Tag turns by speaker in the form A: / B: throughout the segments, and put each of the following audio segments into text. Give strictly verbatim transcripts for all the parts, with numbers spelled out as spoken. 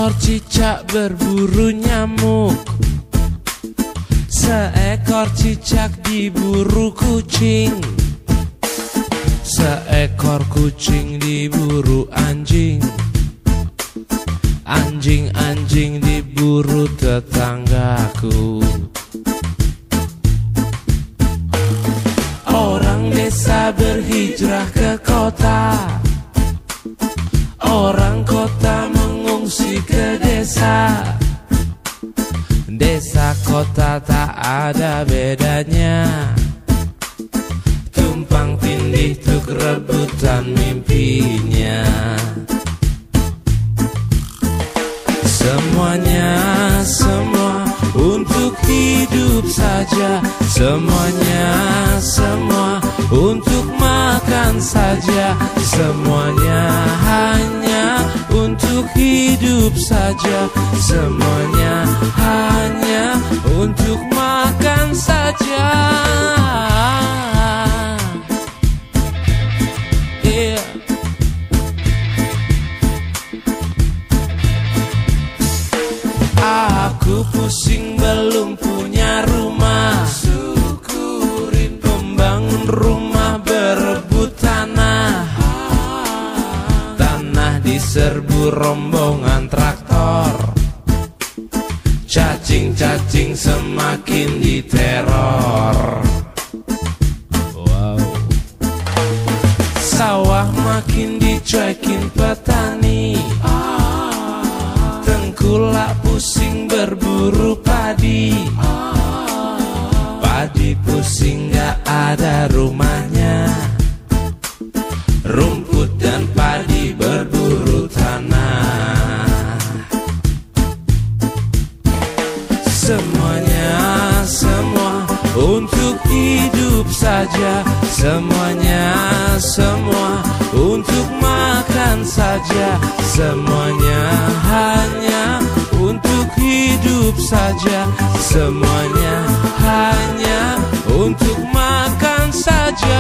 A: Seekor cicak berburu nyamuk, seekor cicak diburu kucing, seekor kucing diburu anjing, anjing-anjing diburu tetanggaku. Orang desa berhijrah ke kota, orang kota mengungsi ke desa. Desa kota tak ada bedanya, tumpang tindih tuk rebutan mimpinya. Semuanya semua untuk hidup saja, semuanya semua untuk makan saja, semuanya hanya untuk hidup saja, semuanya hanya untuk makan saja. Yeah. Aku pusing belum punya rumah, syukurin pembangun rumah berebut tanah. Tanah diserbu rombongan traktor, cacing-cacing semakin diteror. Wow. Sawah makin dicuekin petani, tengkulak pusing berburu padi. Padi pusing gak ada rumahnya, rumput dan padi berburu tanah. Semuanya semua untuk hidup saja, semuanya semua untuk makan saja, semuanya hanya untuk hidup saja, semuanya hanya untuk makan saja.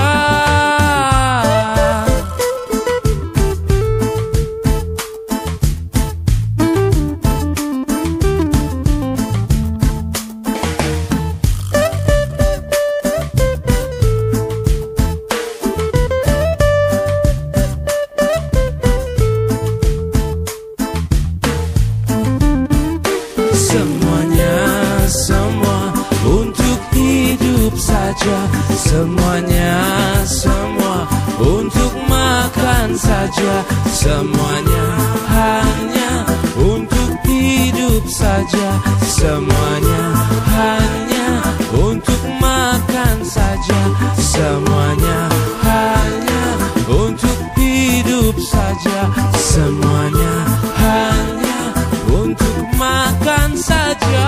A: Semuanya semua untuk hidup saja, semuanya semua untuk makan saja, semuanya hanya untuk hidup saja, semuanya hanya untuk makan saja, semuanya hanya untuk hidup saja, semuanya hanya untuk makan saja.